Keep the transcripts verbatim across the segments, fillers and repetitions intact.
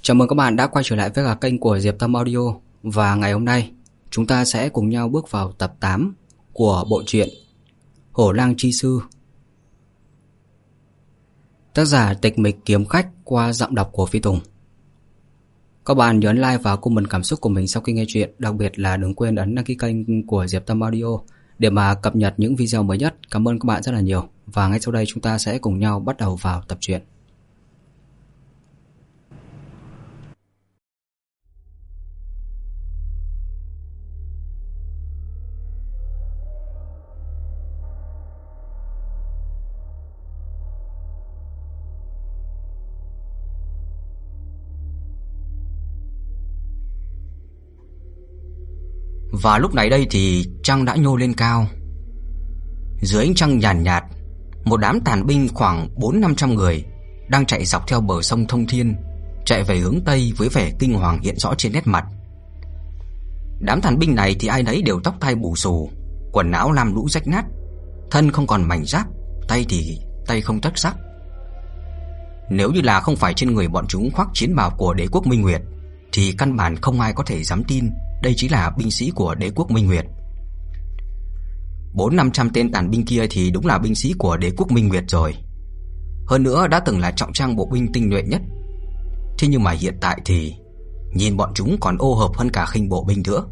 Chào mừng các bạn đã quay trở lại với cả kênh của Diệp Tâm Audio. Và ngày hôm nay chúng ta sẽ cùng nhau bước vào tập tám của bộ truyện Hổ Lang Chi Sư. Tác giả Tịch Mịch Kiếm Khách qua giọng đọc của Phi Tùng. Các bạn nhớ like và comment cảm xúc của mình sau khi nghe chuyện. Đặc biệt là đừng quên ấn đăng ký kênh của Diệp Tâm Audio để mà cập nhật những video mới nhất. Cảm ơn các bạn rất là nhiều. Và ngay sau đây chúng ta sẽ cùng nhau bắt đầu vào tập truyện. Và lúc này đây thì trăng đã nhô lên cao. Dưới ánh trăng nhàn nhạt, nhạt, một đám tàn binh khoảng bốn năm trăm người đang chạy dọc theo bờ sông Thông Thiên, chạy về hướng Tây với vẻ kinh hoàng hiện rõ trên nét mặt. Đám tàn binh này thì ai nấy đều tóc tai bù xù, quần áo lam lũ rách nát, thân không còn mảnh giáp, tay thì tay không tất sắc. Nếu như là không phải trên người bọn chúng khoác chiến bào của Đế quốc Minh Nguyệt thì căn bản không ai có thể dám tin đây chính là binh sĩ của Đế quốc Minh Nguyệt. Bốn năm trăm tên tàn binh kia thì đúng là binh sĩ của Đế quốc Minh Nguyệt rồi. Hơn nữa đã từng là trọng trang bộ binh tinh nhuệ nhất. Thế nhưng mà hiện tại thì nhìn bọn chúng còn ô hợp hơn cả khinh bộ binh nữa.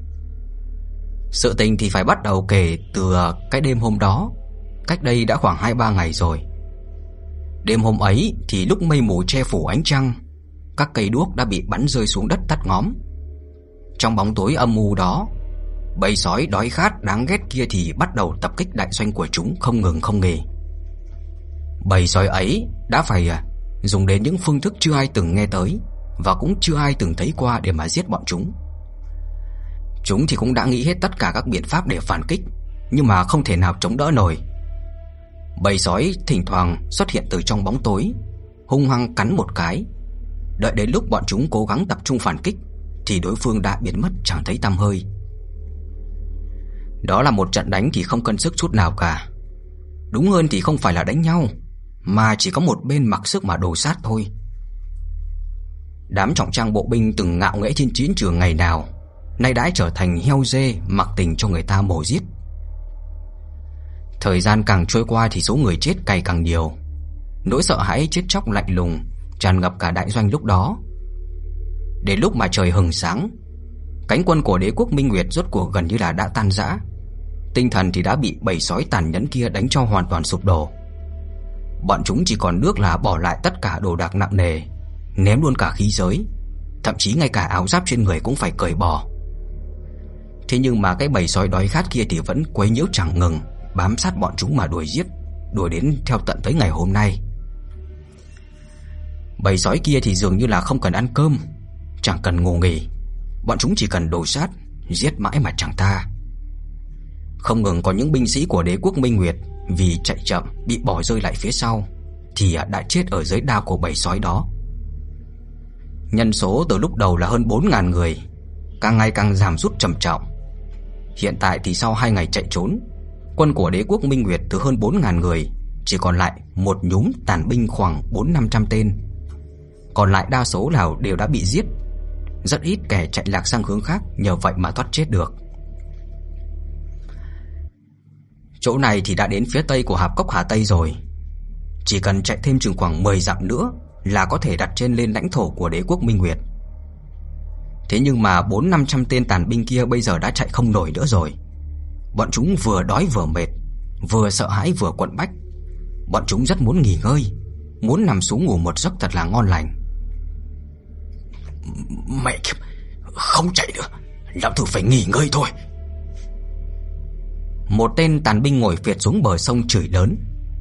Sự tình thì phải bắt đầu kể từ cái đêm hôm đó, cách đây đã khoảng hai ba ngày rồi. Đêm hôm ấy thì lúc mây mù che phủ ánh trăng, các cây đuốc đã bị bắn rơi xuống đất tắt ngóm. Trong bóng tối âm u đó, bầy sói đói khát đáng ghét kia thì bắt đầu tập kích đại doanh của chúng không ngừng không nghỉ. Bầy sói ấy đã phải dùng đến những phương thức chưa ai từng nghe tới và cũng chưa ai từng thấy qua để mà giết bọn chúng. Chúng thì cũng đã nghĩ hết tất cả các biện pháp để phản kích, nhưng mà không thể nào chống đỡ nổi. Bầy sói thỉnh thoảng xuất hiện từ trong bóng tối, hung hăng cắn một cái. Đợi đến lúc bọn chúng cố gắng tập trung phản kích thì đối phương đã biến mất chẳng thấy tăm hơi. Đó là một trận đánh thì không cân sức chút nào cả. Đúng hơn thì không phải là đánh nhau, mà chỉ có một bên mặc sức mà đồ sát thôi. Đám trọng trang bộ binh từng ngạo nghễ trên chiến trường ngày nào, nay đã trở thành heo dê mặc tình cho người ta mổ giết. Thời gian càng trôi qua thì số người chết ngày càng nhiều. Nỗi sợ hãi chết chóc lạnh lùng tràn ngập cả đại doanh lúc đó. Đến lúc mà trời hừng sáng, cánh quân của Đế quốc Minh Nguyệt rốt cuộc gần như là đã tan rã. Tinh thần thì đã bị bầy sói tàn nhẫn kia đánh cho hoàn toàn sụp đổ. Bọn chúng chỉ còn nước là bỏ lại tất cả đồ đạc nặng nề, ném luôn cả khí giới, thậm chí ngay cả áo giáp trên người cũng phải cởi bỏ. Thế nhưng mà cái bầy sói đói khát kia thì vẫn quấy nhiễu chẳng ngừng, bám sát bọn chúng mà đuổi giết, đuổi đến theo tận tới ngày hôm nay. Bầy sói kia thì dường như là không cần ăn cơm, chẳng cần ngủ nghỉ, bọn chúng chỉ cần đồ sát, giết mãi mà chẳng tha. Không ngừng có những binh sĩ của Đế quốc Minh Nguyệt vì chạy chậm bị bỏ rơi lại phía sau thì đã chết ở dưới đao của bầy sói đó. Nhân số từ lúc đầu là hơn bốn ngàn người, càng ngày càng giảm sút trầm trọng. Hiện tại thì sau hai ngày chạy trốn, quân của Đế quốc Minh Nguyệt từ hơn bốn ngàn người chỉ còn lại một nhúm tàn binh khoảng bốn năm trăm tên. Còn lại đa số là đều đã bị giết, rất ít kẻ chạy lạc sang hướng khác nhờ vậy mà thoát chết được. Chỗ này thì đã đến phía tây của Hạp Cốc Hà Tây rồi. Chỉ cần chạy thêm chừng khoảng mười dặm nữa là có thể đặt chân lên lãnh thổ của Đế quốc Minh Nguyệt. Thế nhưng mà bốn năm trăm tên tàn binh kia bây giờ đã chạy không nổi nữa rồi. Bọn chúng vừa đói vừa mệt, vừa sợ hãi vừa quặn bách. Bọn chúng rất muốn nghỉ ngơi, muốn nằm xuống ngủ một giấc thật là ngon lành. Mẹ kiếp, không chạy nữa, lão tử phải nghỉ ngơi thôi. Một tên tàn binh ngồi phệt xuống bờ sông chửi lớn.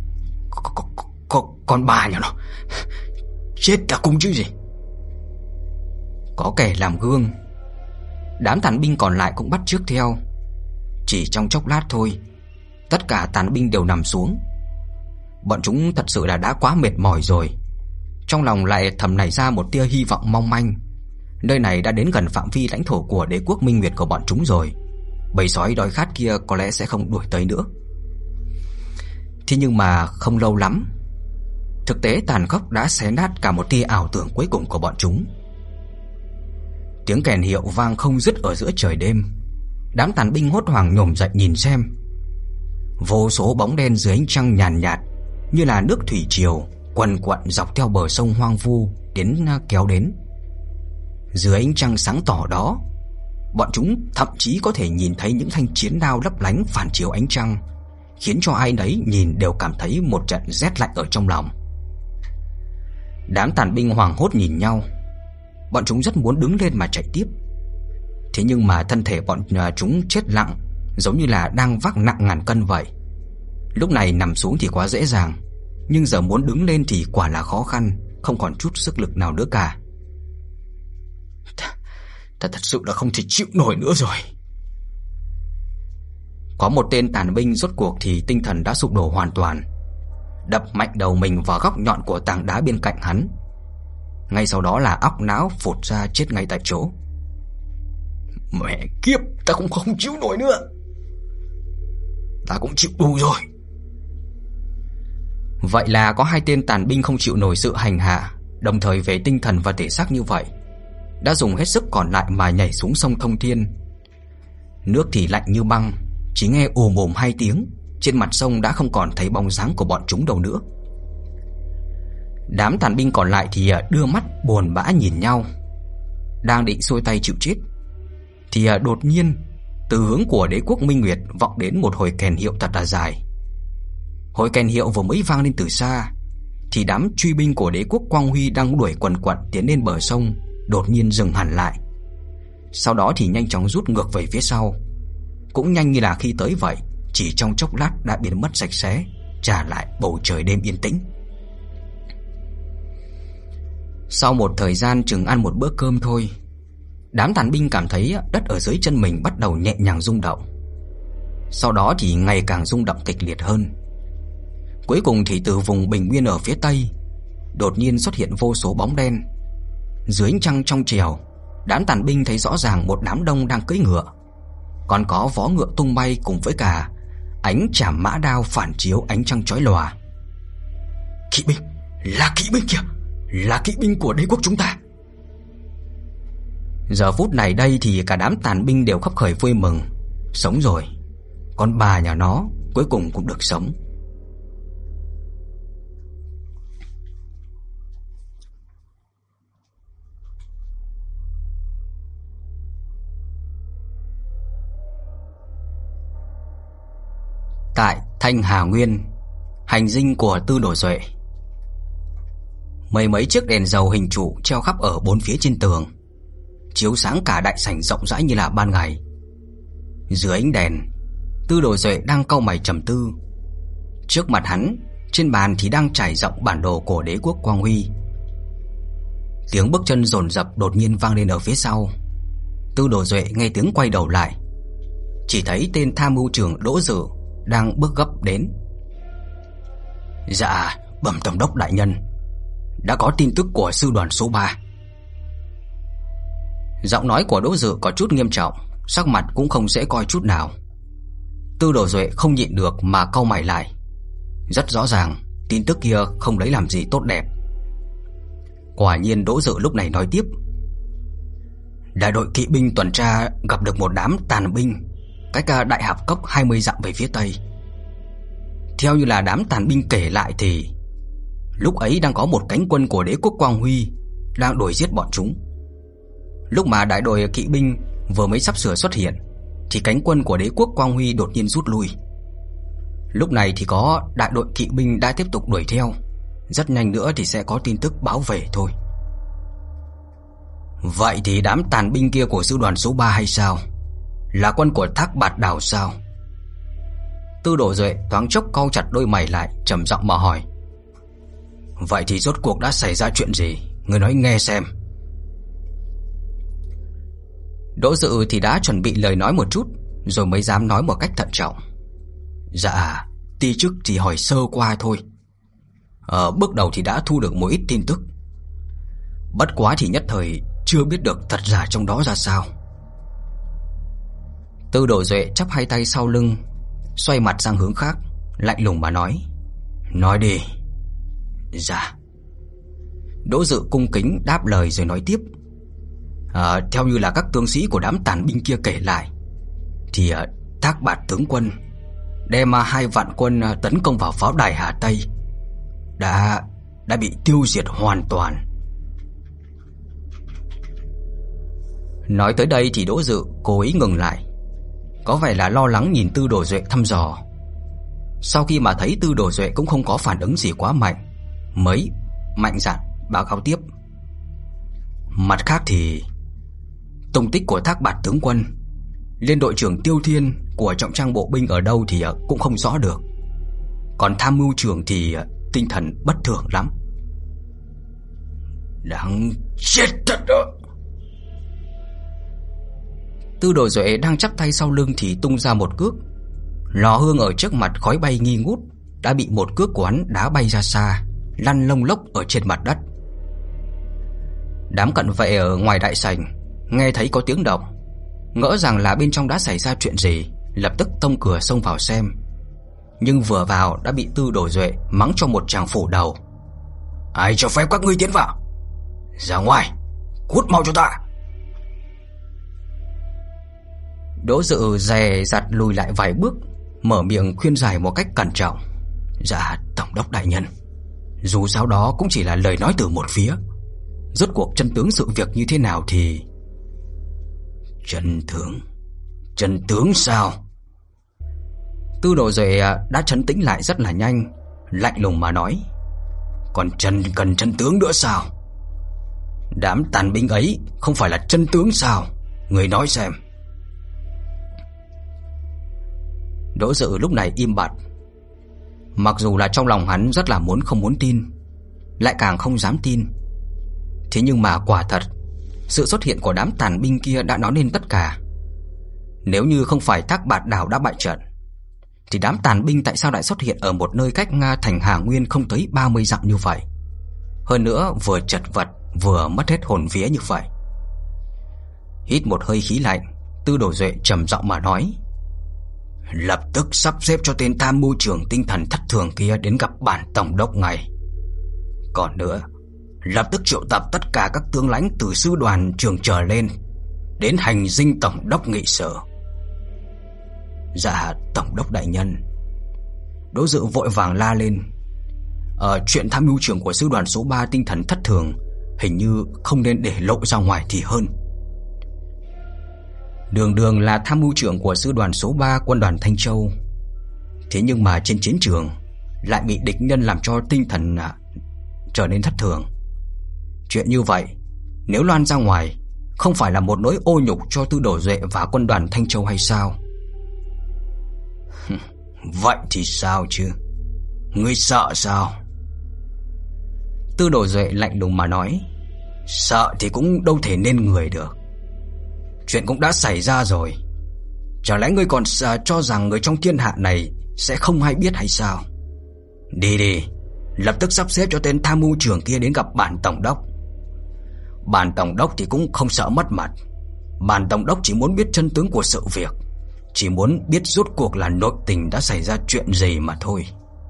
Con bà nhà nó, chết cả cung chứ gì. Có kẻ làm gương, đám tàn binh còn lại cũng bắt chước theo. Chỉ trong chốc lát thôi, tất cả tàn binh đều nằm xuống. Bọn chúng thật sự là đã quá mệt mỏi rồi. Trong lòng lại thầm nảy ra một tia hy vọng mong manh. Nơi này đã đến gần phạm vi lãnh thổ của Đế quốc Minh Nguyệt của bọn chúng rồi. Bầy sói đói khát kia có lẽ sẽ không đuổi tới nữa. Thế nhưng mà không lâu lắm, thực tế tàn khốc đã xé nát cả một tia ảo tưởng cuối cùng của bọn chúng. Tiếng kèn hiệu vang không dứt ở giữa trời đêm. Đám tàn binh hốt hoảng nhổm dậy nhìn xem. Vô số bóng đen dưới ánh trăng nhàn nhạt, như là nước thủy triều quần quận dọc theo bờ sông hoang vu đến kéo đến. Dưới ánh trăng sáng tỏ đó, bọn chúng thậm chí có thể nhìn thấy những thanh chiến đao lấp lánh phản chiếu ánh trăng, khiến cho ai nấy nhìn đều cảm thấy một trận rét lạnh ở trong lòng. Đám tàn binh hoảng hốt nhìn nhau. Bọn chúng rất muốn đứng lên mà chạy tiếp. Thế nhưng mà thân thể bọn chúng chết lặng, giống như là đang vác nặng ngàn cân vậy. Lúc này nằm xuống thì quá dễ dàng, nhưng giờ muốn đứng lên thì quả là khó khăn, không còn chút sức lực nào nữa cả. Ta, ta thật sự là không thể chịu nổi nữa rồi. Có một tên tàn binh rốt cuộc thì tinh thần đã sụp đổ hoàn toàn, đập mạnh đầu mình vào góc nhọn của tảng đá bên cạnh hắn. Ngay sau đó là óc não phụt ra chết ngay tại chỗ. Mẹ kiếp, ta cũng không chịu nổi nữa. Ta cũng chịu đủ rồi. Vậy là có hai tên tàn binh không chịu nổi sự hành hạ, đồng thời về tinh thần và thể xác như vậy, đã dùng hết sức còn lại mà nhảy xuống sông Thông Thiên. Nước thì lạnh như băng, chỉ nghe ồm ồm hai tiếng, trên mặt sông đã không còn thấy bóng dáng của bọn chúng đâu nữa. Đám tàn binh còn lại thì đưa mắt buồn bã nhìn nhau, đang định xuôi tay chịu chết, thì đột nhiên từ hướng của đế quốc Minh Nguyệt vọng đến một hồi kèn hiệu thật là dài. Hồi kèn hiệu vừa mới vang lên từ xa, thì đám truy binh của đế quốc Quang Huy đang đuổi quần quật tiến lên bờ sông đột nhiên dừng hẳn lại. Sau đó thì nhanh chóng rút ngược về phía sau. Cũng nhanh như là khi tới vậy, chỉ trong chốc lát đã biến mất sạch sẽ, trả lại bầu trời đêm yên tĩnh. Sau một thời gian chừng ăn một bữa cơm thôi, đám tàn binh cảm thấy đất ở dưới chân mình bắt đầu nhẹ nhàng rung động. Sau đó thì ngày càng rung động kịch liệt hơn. Cuối cùng thì từ vùng bình nguyên ở phía tây đột nhiên xuất hiện vô số bóng đen. Dưới ánh trăng trong trèo, đám tàn binh thấy rõ ràng một đám đông đang cưỡi ngựa, còn có vó ngựa tung bay cùng với cả ánh chảm mã đao phản chiếu ánh trăng chói lòa. Kỵ binh, là kỵ binh kìa, là kỵ binh của đế quốc chúng ta. Giờ phút này đây thì cả đám tàn binh đều khấp khởi vui mừng. Sống rồi, con bà nhà nó cuối cùng cũng được sống. Tại Thanh Hà Nguyên, hành dinh của Tư Đồ Duệ. Mấy mấy chiếc đèn dầu hình trụ treo khắp ở bốn phía trên tường, chiếu sáng cả đại sảnh rộng rãi như là ban ngày. Dưới ánh đèn, Tư Đồ Duệ đang cau mày trầm tư. Trước mặt hắn, trên bàn thì đang trải rộng bản đồ của đế quốc Quang Huy. Tiếng bước chân dồn dập đột nhiên vang lên ở phía sau. Tư Đồ Duệ nghe tiếng quay đầu lại, chỉ thấy tên tham mưu trưởng Đỗ Dự đang bước gấp đến. Dạ, bẩm tổng đốc đại nhân, đã có tin tức của sư đoàn số ba. Giọng nói của Đỗ Dự có chút nghiêm trọng, sắc mặt cũng không dễ coi chút nào. Tư Đồ Duệ không nhịn được mà cau mày lại. Rất rõ ràng, tin tức kia không lấy làm gì tốt đẹp. Quả nhiên Đỗ Dự lúc này nói tiếp. Đại đội kỵ binh tuần tra gặp được một đám tàn binh cách Đại Hạp Cốc hai mươi dặm về phía tây. Theo như là đám tàn binh kể lại thì lúc ấy đang có một cánh quân của đế quốc Quang Huy đang đuổi giết bọn chúng. Lúc mà đại đội kỵ binh vừa mới sắp sửa xuất hiện thì cánh quân của đế quốc Quang Huy đột nhiên rút lui. Lúc này thì có đại đội kỵ binh đã tiếp tục đuổi theo, rất nhanh nữa thì sẽ có tin tức báo về thôi. Vậy thì đám tàn binh kia của sư đoàn số ba hay sao? Là quân của Thác Bạt Đào sao? Tư Đồ Duệ thoáng chốc cau chặt đôi mày lại, trầm giọng mà hỏi. Vậy thì rốt cuộc đã xảy ra chuyện gì? Người nói nghe xem. Đỗ Dự thì đã chuẩn bị lời nói một chút, rồi mới dám nói một cách thận trọng. Dạ, ti chức chỉ hỏi sơ qua thôi. Ở bước đầu thì đã thu được một ít tin tức, bất quá thì nhất thời chưa biết được thật giả trong đó ra sao. Tư Đồ Duệ chắp hai tay sau lưng, xoay mặt sang hướng khác, lạnh lùng mà nói. Nói đi. Dạ. Đỗ Dự cung kính đáp lời rồi nói tiếp. à, Theo như là các tướng sĩ của đám tàn binh kia kể lại, thì à, Thác Bạt tướng quân đem hai vạn quân à, tấn công vào pháo đài Hà Tây Đã đã bị tiêu diệt hoàn toàn. Nói tới đây thì Đỗ Dự cố ý ngừng lại, có vẻ là lo lắng nhìn Tư Đồ Duệ thăm dò. Sau khi mà thấy Tư Đồ Duệ cũng không có phản ứng gì quá mạnh, mới mạnh dạn báo cáo tiếp. Mặt khác thì tung tích của Thác Bạt tướng quân, liên đội trưởng Tiêu Thiên của trọng trang bộ binh ở đâu thì cũng không rõ được. Còn tham mưu trưởng thì tinh thần bất thường lắm. Đáng chết thật đó. Tư Đồ Duệ đang chắp tay sau lưng thì tung ra một cước. Lò hương ở trước mặt khói bay nghi ngút đã bị một cước của hắn đá bay ra xa, lăn lông lốc ở trên mặt đất. Đám cận vệ ở ngoài đại sảnh nghe thấy có tiếng động, ngỡ rằng là bên trong đã xảy ra chuyện gì, lập tức tông cửa xông vào xem. Nhưng vừa vào đã bị Tư Đồ Duệ mắng cho một tràng phủ đầu. Ai cho phép các ngươi tiến vào? Ra ngoài, cút mau cho ta. Đỗ Dự dè dặt lùi lại vài bước, mở miệng khuyên giải một cách cẩn trọng. Dạ tổng đốc đại nhân, dù sao đó cũng chỉ là lời nói từ một phía. Rốt cuộc chân tướng sự việc như thế nào thì... Chân tướng? Chân tướng sao? Tư Đồ Duệ đã trấn tĩnh lại rất là nhanh, lạnh lùng mà nói. Còn chân cần chân tướng nữa sao? Đám tàn binh ấy không phải là chân tướng sao? Người nói xem. Đỗ Dự lúc này im bặt. Mặc dù là trong lòng hắn rất là muốn không muốn tin, lại càng không dám tin. Thế nhưng mà quả thật, sự xuất hiện của đám tàn binh kia đã nói lên tất cả. Nếu như không phải Thác Bạt đảo đã bại trận, thì đám tàn binh tại sao lại xuất hiện ở một nơi cách Nga thành Hà Nguyên không tới ba mươi dặm như vậy? Hơn nữa vừa chật vật vừa mất hết hồn vía như vậy. Hít một hơi khí lạnh, Tư Đồ Duệ trầm giọng mà nói. Lập tức sắp xếp cho tên tham mưu trưởng tinh thần thất thường kia đến gặp bản tổng đốc ngay. Còn nữa, lập tức triệu tập tất cả các tướng lãnh từ sư đoàn trưởng trở lên đến hành dinh tổng đốc nghị sự. Dạ tổng đốc đại nhân. Đỗ Dự vội vàng la lên. Ở chuyện tham mưu trưởng của sư đoàn số ba tinh thần thất thường hình như không nên để lộ ra ngoài thì hơn. Đường đường là tham mưu trưởng của sư đoàn số ba quân đoàn Thanh Châu, thế nhưng mà trên chiến trường lại bị địch nhân làm cho tinh thần à, trở nên thất thường. Chuyện như vậy nếu loan ra ngoài, không phải là một nỗi ô nhục cho Tư Đồ Duệ và quân đoàn Thanh Châu hay sao? Vậy thì sao chứ? Ngươi sợ sao? Tư Đồ Duệ lạnh lùng mà nói. Sợ thì cũng đâu thể nên người được. Chuyện cũng đã xảy ra rồi, chẳng lẽ ngươi còn cho rằng người trong thiên hạ này sẽ không hay biết hay sao? Đi đi, lập tức sắp xếp cho tên tham mưu trưởng kia đến gặp bản tổng đốc. Bản tổng đốc thì cũng không sợ mất mặt. Bản tổng đốc chỉ muốn biết chân tướng của sự việc, chỉ muốn biết rốt cuộc là nội tình đã xảy ra chuyện gì mà thôi.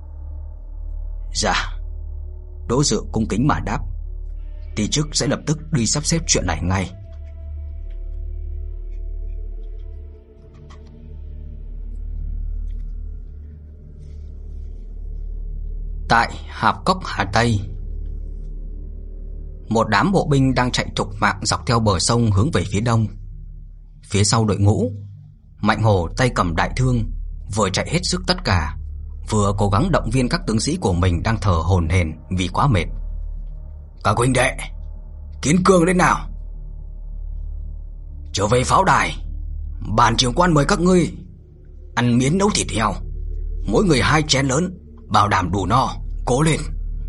Dạ. Đỗ Dự cung kính mà đáp. Ty chức sẽ lập tức đi sắp xếp chuyện này ngay. Tại Hạp Cốc Hà Tây, một đám bộ binh đang chạy thục mạng dọc theo bờ sông hướng về phía đông. Phía sau đội ngũ, Mạnh Hổ tay cầm đại thương, vừa chạy hết sức tất cả, vừa cố gắng động viên các tướng sĩ của mình đang thở hổn hển vì quá mệt. Các huynh đệ, kiến cương đến nào. Trở về pháo đài, bản trưởng quan mời các ngươi ăn miến nấu thịt heo, mỗi người hai chén lớn, bảo đảm đủ no. Cố lên.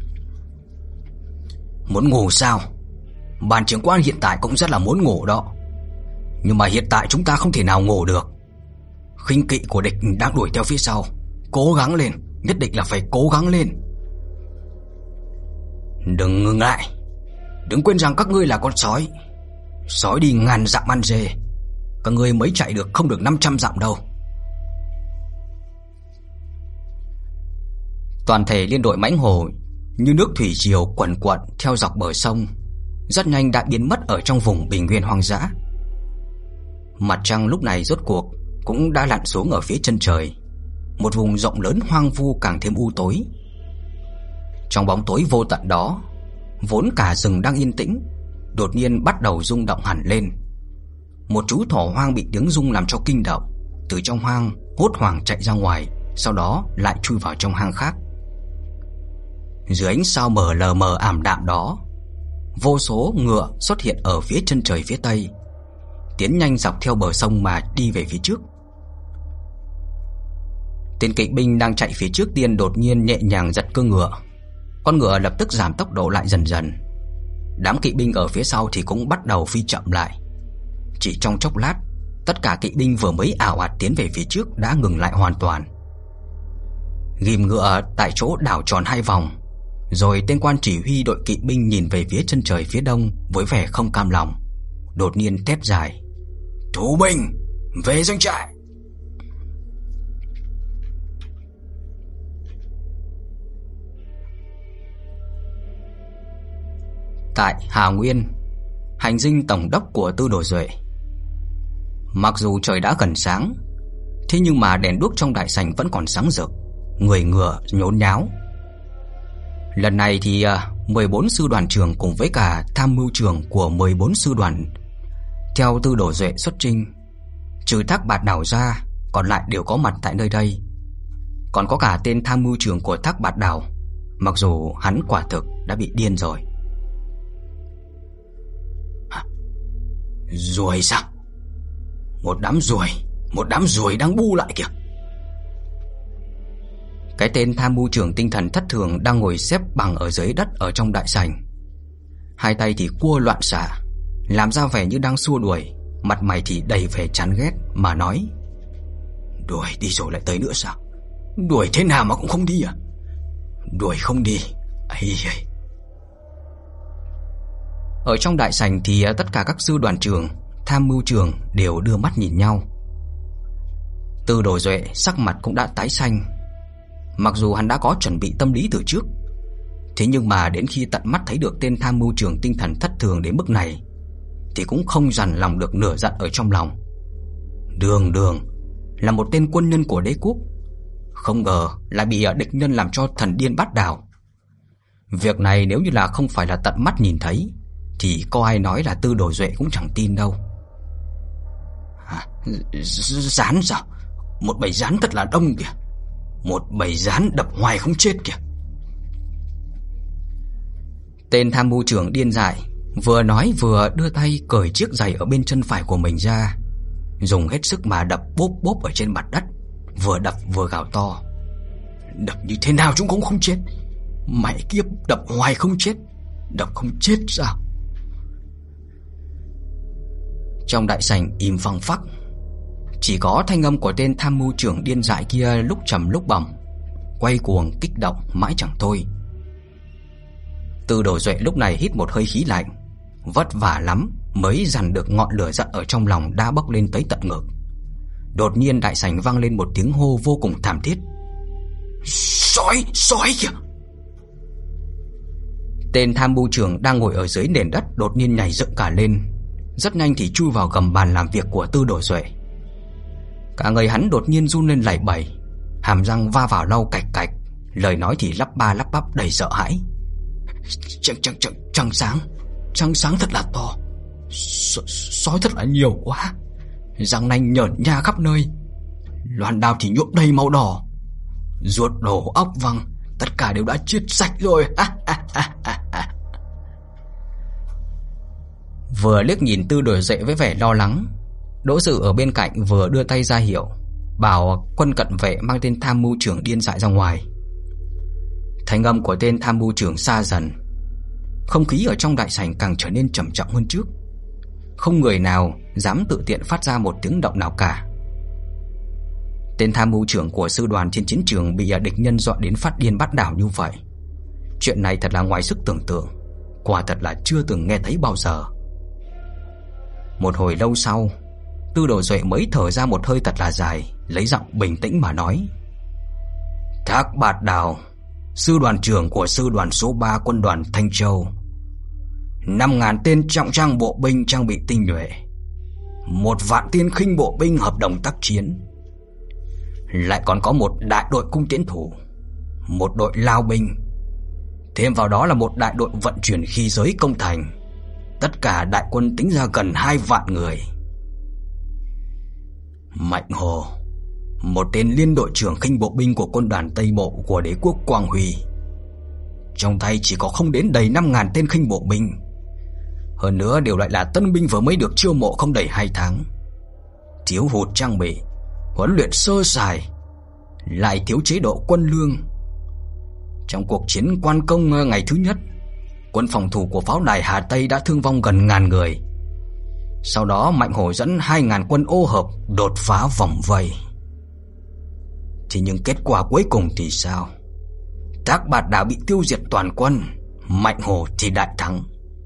Muốn ngủ sao? Bản trưởng quan hiện tại cũng rất là muốn ngủ đó, nhưng mà hiện tại chúng ta không thể nào ngủ được. Khinh kỵ của địch đang đuổi theo phía sau. Cố gắng lên, nhất định là phải cố gắng lên. Đừng ngừng lại. Đừng quên rằng các ngươi là con sói. Sói đi ngàn dặm ăn dê, các ngươi mới chạy được không được năm trăm dặm đâu. Toàn thể liên đội Mãnh Hổ như nước thủy triều quần quật theo dọc bờ sông, rất nhanh đã biến mất ở trong vùng bình nguyên hoang dã. Mặt trăng lúc này rốt cuộc cũng đã lặn xuống ở phía chân trời, một vùng rộng lớn hoang vu càng thêm u tối. Trong bóng tối vô tận đó, vốn cả rừng đang yên tĩnh, đột nhiên bắt đầu rung động hẳn lên. Một chú thỏ hoang bị tiếng rung làm cho kinh động, từ trong hang hốt hoảng chạy ra ngoài, sau đó lại chui vào trong hang khác. Dưới ánh sao mờ lờ mờ ảm đạm đó, vô số ngựa xuất hiện ở phía chân trời phía tây, tiến nhanh dọc theo bờ sông mà đi về phía trước. Tên kỵ binh đang chạy phía trước tiên đột nhiên nhẹ nhàng giật cương ngựa, con ngựa lập tức giảm tốc độ lại dần dần. Đám kỵ binh ở phía sau thì cũng bắt đầu phi chậm lại. Chỉ trong chốc lát, tất cả kỵ binh vừa mới ào ạt tiến về phía trước đã ngừng lại hoàn toàn. Ghim ngựa tại chỗ đảo tròn hai vòng, rồi tên quan chỉ huy đội kỵ binh nhìn về phía chân trời phía đông với vẻ không cam lòng, đột nhiên thét dài: "Thủ binh, về doanh trại!" Tại Hà Nguyên, hành dinh tổng đốc của Tư Đồ Duệ. Mặc dù trời đã gần sáng, thế nhưng mà đèn đuốc trong đại sảnh vẫn còn sáng rực, người ngựa nhốn nháo. Lần này thì mười bốn sư đoàn trưởng cùng với cả tham mưu trưởng của mười bốn sư đoàn theo Tư Đồ Duệ xuất chinh. Trừ Thác Bạt Đảo ra, còn lại đều có mặt tại nơi đây. Còn có cả tên tham mưu trưởng của Thác Bạt Đảo, mặc dù hắn quả thực đã bị điên rồi. Ruồi sao? Một đám ruồi, một đám ruồi đang bu lại kìa. Cái tên tham mưu trưởng tinh thần thất thường đang ngồi xếp bằng ở dưới đất ở trong đại sảnh, hai tay thì cua loạn xạ, làm ra vẻ như đang xua đuổi, mặt mày thì đầy vẻ chán ghét mà nói: "Đuổi đi rồi lại tới nữa sao? Đuổi thế nào mà cũng không đi à? Đuổi không đi, ấy ấy." Ở trong đại sảnh thì tất cả các sư đoàn trưởng, tham mưu trưởng đều đưa mắt nhìn nhau. Tư Đồ Duệ sắc mặt cũng đã tái xanh. Mặc dù hắn đã có chuẩn bị tâm lý từ trước, thế nhưng mà đến khi tận mắt thấy được tên tham mưu trưởng tinh thần thất thường đến mức này thì cũng không dằn lòng được nửa giận ở trong lòng. Đường đường là một tên quân nhân của đế quốc, không ngờ lại bị địch nhân làm cho thần điên bát đảo. Việc này nếu như là không phải là tận mắt nhìn thấy thì có ai nói là Tư Đồ Duệ cũng chẳng tin đâu. À, rán sao? Một bầy rán thật là đông kìa. Một bầy rán đập hoài không chết kìa. Tên tham mưu trưởng điên dại vừa nói vừa đưa tay cởi chiếc giày ở bên chân phải của mình ra, dùng hết sức mà đập bốp bốp ở trên mặt đất, vừa đập vừa gào to: "Đập như thế nào chúng cũng không chết. Mẹ kiếp, đập hoài không chết. Đập không chết sao?" Trong đại sảnh im phăng phắc, chỉ có thanh âm của tên tham mưu trưởng điên dại kia lúc trầm lúc bẩm, quay cuồng kích động mãi chẳng thôi. Tư Đồ Duệ lúc này hít một hơi khí lạnh, vất vả lắm mới dằn được ngọn lửa giận ở trong lòng đã bốc lên tới tận ngực. Đột nhiên đại sảnh vang lên một tiếng hô vô cùng thảm thiết: "Sói, sói kìa!" Tên tham mưu trưởng đang ngồi ở dưới nền đất đột nhiên nhảy dựng cả lên, rất nhanh thì chui vào gầm bàn làm việc của Tư Đồ Duệ. Cả người hắn đột nhiên run lên lẩy bẩy, hàm răng va vào lau cạch cạch, lời nói thì lắp ba lắp bắp đầy sợ hãi: Trăng trăng trăng trăng sáng, trăng sáng thật là to, sói thật là nhiều quá, răng nanh nhởn nha khắp nơi, loan đao thì nhuộm đầy màu đỏ, ruột đổ óc văng, tất cả đều đã chết sạch rồi." Vừa liếc nhìn Tư Đồ Duệ với vẻ lo lắng, Đỗ Dự ở bên cạnh vừa đưa tay ra hiệu, bảo quân cận vệ mang tên tham mưu trưởng điên dại ra ngoài. Thanh âm của tên tham mưu trưởng xa dần, không khí ở trong đại sảnh càng trở nên trầm trọng hơn trước. Không người nào dám tự tiện phát ra một tiếng động nào cả. Tên tham mưu trưởng của sư đoàn trên chiến trường bị địch nhân dọa đến phát điên bát đảo như vậy, chuyện này thật là ngoài sức tưởng tượng, quả thật là chưa từng nghe thấy bao giờ. Một hồi lâu sau, Tư Đồ Duệ mới thở ra một hơi thật là dài, lấy giọng bình tĩnh mà nói: "Thác Bạt Đảo, sư đoàn trưởng của sư đoàn số ba quân đoàn Thanh Châu, năm ngàn tên trọng trang bộ binh trang bị tinh nhuệ, một vạn tên khinh bộ binh hợp đồng tác chiến, lại còn có một đại đội cung tiễn thủ, một đội lao binh, thêm vào đó là một đại đội vận chuyển khí giới công thành. Tất cả đại quân tính ra gần hai vạn người. Mạnh Hồ, một tên liên đội trưởng khinh bộ binh của quân đoàn Tây Bộ của đế quốc Quang Huy, trong tay chỉ có không đến đầy năm ngàn tên khinh bộ binh. Hơn nữa đều lại là tân binh vừa mới được chiêu mộ không đầy hai tháng, thiếu hụt trang bị, huấn luyện sơ sài, lại thiếu chế độ quân lương. Trong cuộc chiến Quan Công ngày thứ nhất, quân phòng thủ của pháo đài Hà Tây đã thương vong gần ngàn người. Sau đó Mạnh Hổ dẫn hai ngàn quân ô hợp đột phá vòng vây. Thì nhưng kết quả cuối cùng thì sao? Thác Bạt Đảo bị tiêu diệt toàn quân, Mạnh Hổ thì đại thắng.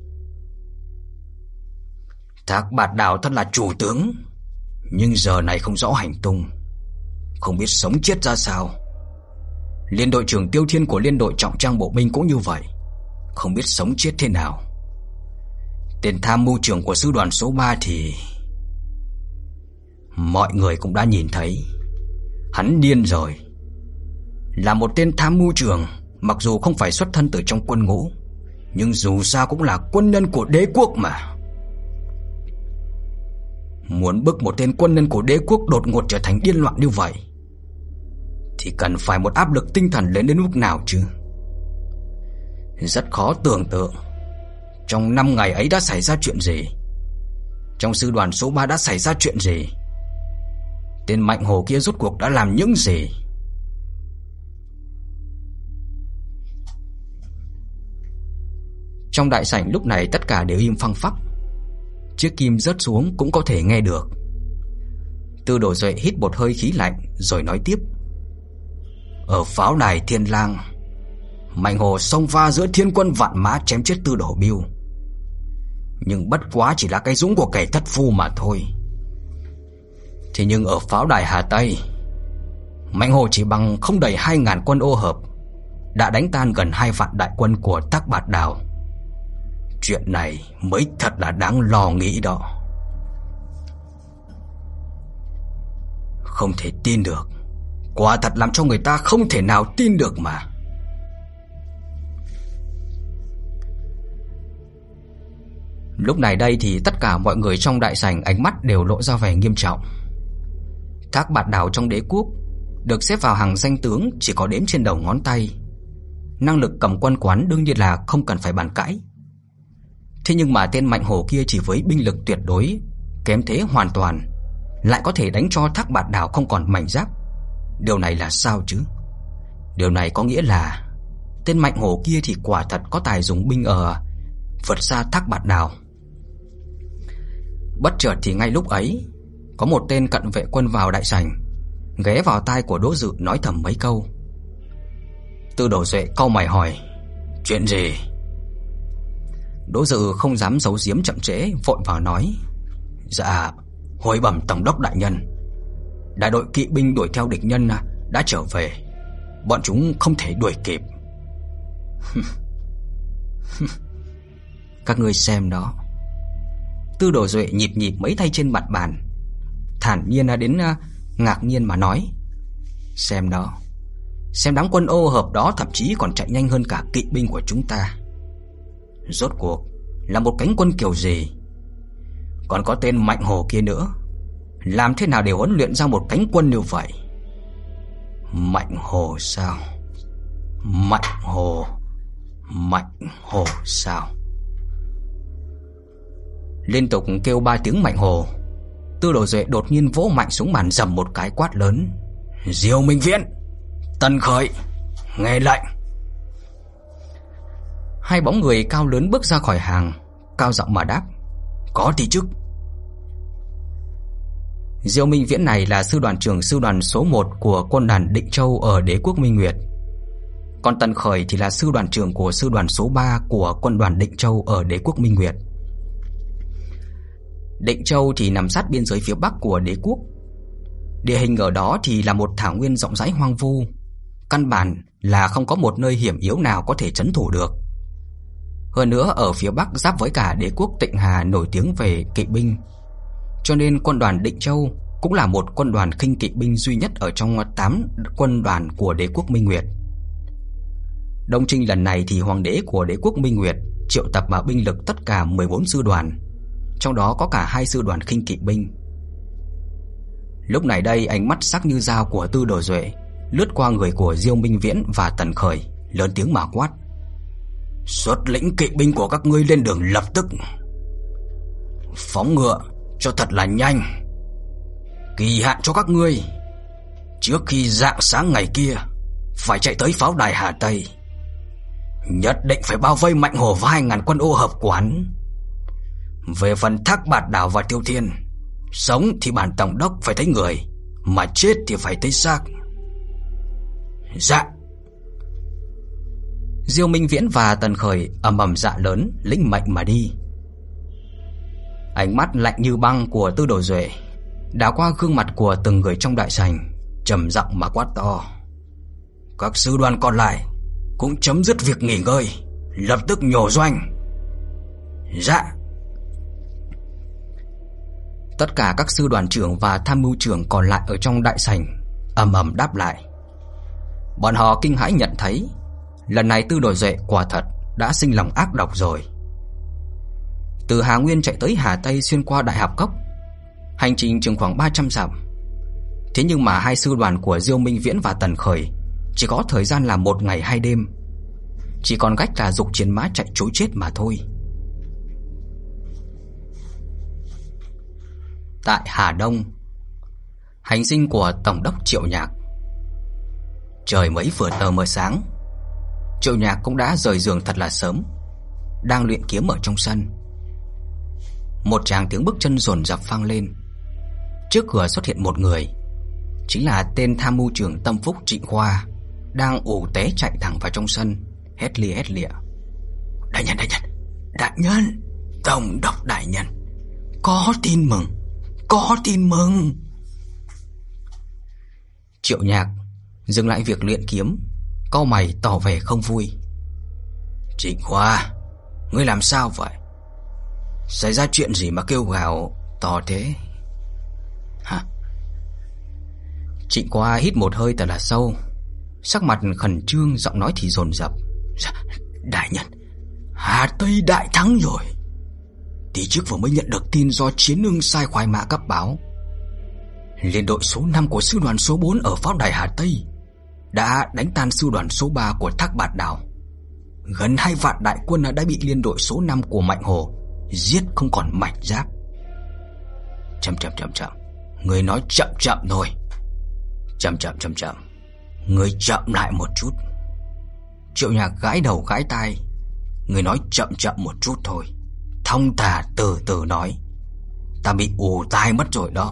Thác Bạt Đảo thật là chủ tướng, nhưng giờ này không rõ hành tung, không biết sống chết ra sao. Liên đội trưởng Tiêu Thiên của liên đội trọng trang bộ binh cũng như vậy, không biết sống chết thế nào. Tên tham mưu trưởng của sư đoàn số ba thì mọi người cũng đã nhìn thấy, hắn điên rồi. Là một tên tham mưu trưởng, mặc dù không phải xuất thân từ trong quân ngũ, nhưng dù sao cũng là quân nhân của đế quốc mà. Muốn bức một tên quân nhân của đế quốc đột ngột trở thành điên loạn như vậy thì cần phải một áp lực tinh thần lên đến mức nào chứ? Rất khó tưởng tượng trong năm ngày ấy đã xảy ra chuyện gì, trong sư đoàn số ba đã xảy ra chuyện gì, tên Mạnh Hồ kia rốt cuộc đã làm những gì. Trong đại sảnh lúc này tất cả đều im phăng phắc. Chiếc kim rớt xuống cũng có thể nghe được. Tư Đồ Duệ hít một hơi khí lạnh rồi nói tiếp. Ở pháo đài Thiên Lang, Mạnh Hồ xông pha giữa thiên quân vạn mã chém chết Tư Đồ Biêu, nhưng bất quá chỉ là cái dũng của kẻ thất phu mà thôi. Thế nhưng ở pháo đài Hà Tây, Mạnh Hồ chỉ bằng không đầy hai ngàn quân ô hợp đã đánh tan gần hai vạn đại quân của Thác Bạt Đảo. Chuyện này mới thật là đáng lo nghĩ đó. Không thể tin được, quả thật làm cho người ta không thể nào tin được mà. Lúc này đây thì tất cả mọi người trong đại sảnh ánh mắt đều lộ ra vẻ nghiêm trọng. Thác Bạt Đảo trong đế quốc được xếp vào hàng danh tướng chỉ có đếm trên đầu ngón tay. Năng lực cầm quân quán đương nhiên là không cần phải bàn cãi. Thế nhưng mà tên Mạnh Hổ kia chỉ với binh lực tuyệt đối kém thế hoàn toàn lại có thể đánh cho Thác Bạt Đảo không còn mảnh giáp. Điều này là sao chứ? Điều này có nghĩa là tên Mạnh Hổ kia thì quả thật có tài dùng binh ở vượt xa Thác Bạt Đảo. Bất chợt thì ngay lúc ấy, có một tên cận vệ quân vào đại sảnh, ghé vào tai của Đỗ Dự nói thầm mấy câu. Tư Đồ Duệ cau mày hỏi: chuyện gì? Đỗ Dự không dám giấu giếm chậm trễ, vội vào nói: dạ, hồi bẩm tổng đốc đại nhân, đại đội kỵ binh đuổi theo địch nhân đã trở về, bọn chúng không thể đuổi kịp. Các ngươi xem đó. Tư Đồ Duệ nhịp nhịp mấy tay trên mặt bàn, thản nhiên đến ngạc nhiên mà nói: xem đó, xem đám quân ô hợp đó thậm chí còn chạy nhanh hơn cả kỵ binh của chúng ta. Rốt cuộc là một cánh quân kiểu gì? Còn có tên Mạnh Hồ kia nữa, làm thế nào để huấn luyện ra một cánh quân như vậy? Mạnh Hồ sao? Mạnh Hồ, Mạnh Hồ sao? Liên tục kêu ba tiếng Mạnh Hồ, Tư Đồ Duệ đột nhiên vỗ mạnh xuống bàn, dầm một cái quát lớn: Diêu Minh Viễn, Tần Khởi, nghe lệnh. Hai bóng người cao lớn bước ra khỏi hàng, cao giọng mà đáp: có thì chức. Diêu Minh Viễn này là sư đoàn trưởng sư đoàn số một của quân đoàn Định Châu ở đế quốc Minh Nguyệt. Còn Tần Khởi thì là sư đoàn trưởng của sư đoàn số ba của quân đoàn Định Châu ở đế quốc Minh Nguyệt. Định Châu thì nằm sát biên giới phía bắc của đế quốc. Địa hình ở đó thì là một thảo nguyên rộng rãi hoang vu, căn bản là không có một nơi hiểm yếu nào có thể trấn thủ được. Hơn nữa ở phía bắc giáp với cả đế quốc Tịnh Hà nổi tiếng về kỵ binh, cho nên quân đoàn Định Châu cũng là một quân đoàn khinh kỵ binh duy nhất ở trong tám quân đoàn của đế quốc Minh Nguyệt. Đông chinh lần này thì hoàng đế của đế quốc Minh Nguyệt triệu tập mà binh lực tất cả mười bốn sư đoàn, trong đó có cả hai sư đoàn khinh kỵ binh. Lúc này đây ánh mắt sắc như dao của Tư Đồ Duệ lướt qua người của Diêu Minh Viễn và Tần Khởi, lớn tiếng mà quát: "Xuất lĩnh kỵ binh của các ngươi lên đường lập tức. Phóng ngựa cho thật là nhanh. Kỳ hạn cho các ngươi trước khi rạng sáng ngày kia phải chạy tới pháo đài Hà Tây. Nhất định phải bao vây Mạnh Hồ và hai ngàn quân ô hợp quán. Về phần Thác Bạt Đảo và Tiêu Thiên, sống thì bản tổng đốc phải thấy người, mà chết thì phải thấy xác." "Dạ." Diêu Minh Viễn và Tần Khởi ầm ầm dạ lớn, lĩnh mệnh mà đi. Ánh mắt lạnh như băng của Tư Đồ Duệ đảo qua gương mặt của từng người trong đại sảnh, trầm giọng mà quát to: "Các sư đoàn còn lại cũng chấm dứt việc nghỉ ngơi, lập tức nhổ doanh." "Dạ." Tất cả các sư đoàn trưởng và tham mưu trưởng còn lại ở trong đại sảnh ầm ầm đáp lại. Bọn họ kinh hãi nhận thấy lần này Tư Đồ Duệ quả thật đã sinh lòng ác độc rồi. Từ Hà Nguyên chạy tới Hà Tây xuyên qua Đại Hạp Cốc, hành trình chừng khoảng ba trăm dặm. Thế nhưng mà hai sư đoàn của Diêu Minh Viễn và Tần Khởi chỉ có thời gian là một ngày hai đêm, chỉ còn cách là giục chiến mã chạy trối chết mà thôi. Tại Hà Đông, hành dinh của Tổng đốc Triệu Nhạc. Trời mới vừa tờ mờ sáng, Triệu Nhạc cũng đã rời giường thật là sớm, đang luyện kiếm ở trong sân. Một tràng tiếng bước chân dồn dập vang lên. Trước cửa xuất hiện một người, chính là tên tham mưu trưởng Tâm Phúc Trịnh Khoa, đang ù té chạy thẳng vào trong sân, hét lia hét lịa: "Đại nhân, đại nhân, đại nhân, Tổng đốc đại nhân, có tin mừng, có tin mừng." Triệu Nhạc dừng lại việc luyện kiếm, cau mày tỏ vẻ không vui. "Trịnh Khoa, ngươi làm sao vậy? Xảy ra chuyện gì mà kêu gào to thế?" "Hả?" Trịnh Khoa hít một hơi thật là sâu, sắc mặt khẩn trương, giọng nói thì dồn dập: "Đại nhân, Hà Tây đại thắng rồi. Tí trước vừa mới nhận được tin do Chiến Ưng sai khoái mã cấp báo. Liên đội số năm của sư đoàn số bốn ở pháo đài Hà Tây đã đánh tan sư đoàn số ba của Thác Bạt Đảo. Gần hai vạn đại quân đã bị liên đội số năm của Mạnh Hồ giết không còn mảnh giáp." Chậm chậm chậm chậm, người nói chậm chậm thôi. Chậm chậm chậm chậm, người chậm lại một chút. Triệu Nhạc gãi đầu gãi tai: "Người nói chậm chậm một chút thôi, thong thả từ từ nói. Ta bị ù tai mất rồi đó."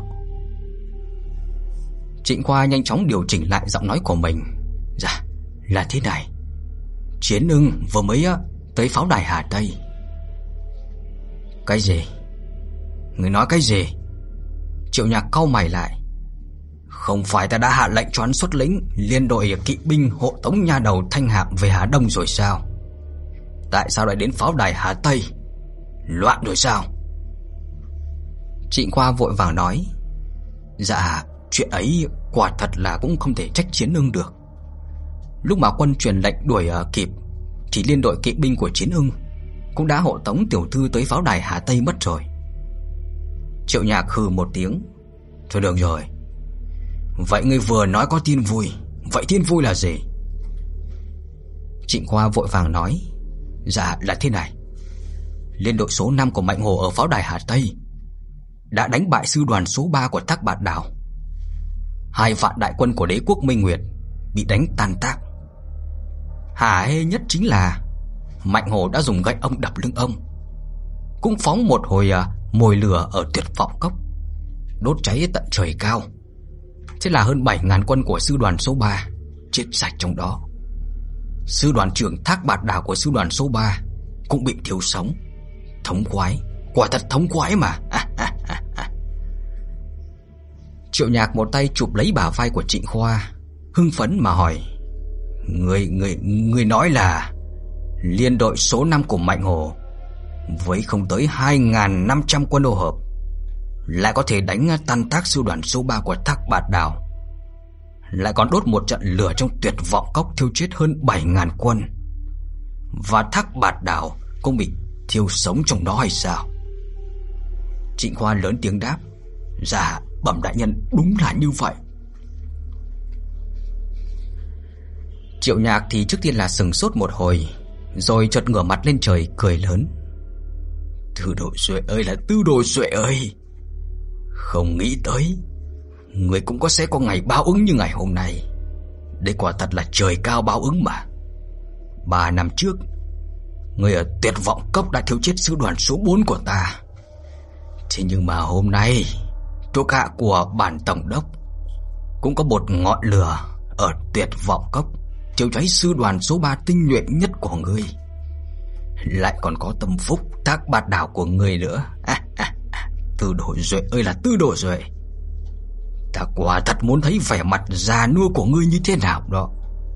Trịnh Khoa nhanh chóng điều chỉnh lại giọng nói của mình: "Dạ, là thế này. Chiến Ưng vừa mới tới pháo đài Hà Tây." "Cái gì? Người nói cái gì?" Triệu Nhạc cau mày lại: "Không phải ta đã hạ lệnh cho hắn xuất lĩnh liên đội kỵ binh hộ tống nha đầu Thanh Hạm về Hà Đông rồi sao? Tại sao lại đến pháo đài Hà Tây? Loạn rồi sao?" Trịnh Khoa vội vàng nói: "Dạ, chuyện ấy quả thật là cũng không thể trách Chiến Ưng được. Lúc mà quân truyền lệnh đuổi kịp thì liên đội kỵ binh của Chiến Ưng cũng đã hộ tống tiểu thư tới pháo đài Hà Tây mất rồi." Triệu Nhạc hừ một tiếng: "Thôi được rồi. Vậy ngươi vừa nói có tin vui, vậy tin vui là gì?" Trịnh Khoa vội vàng nói: "Dạ là thế này. Liên đội số năm của Mạnh Hồ ở pháo đài Hà Tây đã đánh bại sư đoàn số ba của Thác Bạt Đảo. Hai vạn đại quân của đế quốc Minh Nguyệt bị đánh tan tác. Hả hê nhất chính là Mạnh Hồ đã dùng gậy ông đập lưng ông, cũng phóng một hồi à, mồi lửa ở Tuyệt Vọng Cốc, đốt cháy tận trời cao. Thế là hơn bảy ngàn quân của sư đoàn số ba chết sạch trong đó. Sư đoàn trưởng Thác Bạt Đảo của sư đoàn số ba cũng bị thiếu sống. Thống khoái, quả thật thống khoái mà." À, à, à, à. Triệu Nhạc một tay chụp lấy bả vai của Trịnh Khoa, hưng phấn mà hỏi: Người, người, người nói là Liên đội số năm của Mạnh Hồ với không tới hai nghìn năm trăm quân ô hợp lại có thể đánh tan tác sư đoàn số ba của Thác Bạt Đào, lại còn đốt một trận lửa trong Tuyệt Vọng Cốc thiêu chết hơn bảy nghìn quân, và Thác Bạt Đào cũng bị thiêu sống trong đó hay sao? Trịnh Khoa lớn tiếng đáp: Dạ, bẩm đại nhân, đúng là như vậy. Triệu Nhạc thì trước tiên là sừng sốt một hồi, rồi chợt ngửa mặt lên trời cười lớn: Tư Đồ Duệ ơi là Tư Đồ Duệ ơi, không nghĩ tới người cũng có sẽ có ngày báo ứng như ngày hôm nay. Đây quả thật là trời cao báo ứng mà. Ba năm trước, người ở Tuyệt Vọng Cốc đã thiếu chết sư đoàn số bốn của ta. Thế nhưng mà hôm nay, thuộc hạ của bản tổng đốc cũng có một ngọn lửa ở Tuyệt Vọng Cốc thiêu cháy sư đoàn số ba tinh nhuệ nhất của ngươi, lại còn có tâm phúc Thác Bạt Đảo của ngươi nữa. À, à, à, Tư Đồ Duệ ơi là Tư Đồ Duệ, ta quả thật muốn thấy vẻ mặt già nua của ngươi như thế nào đó.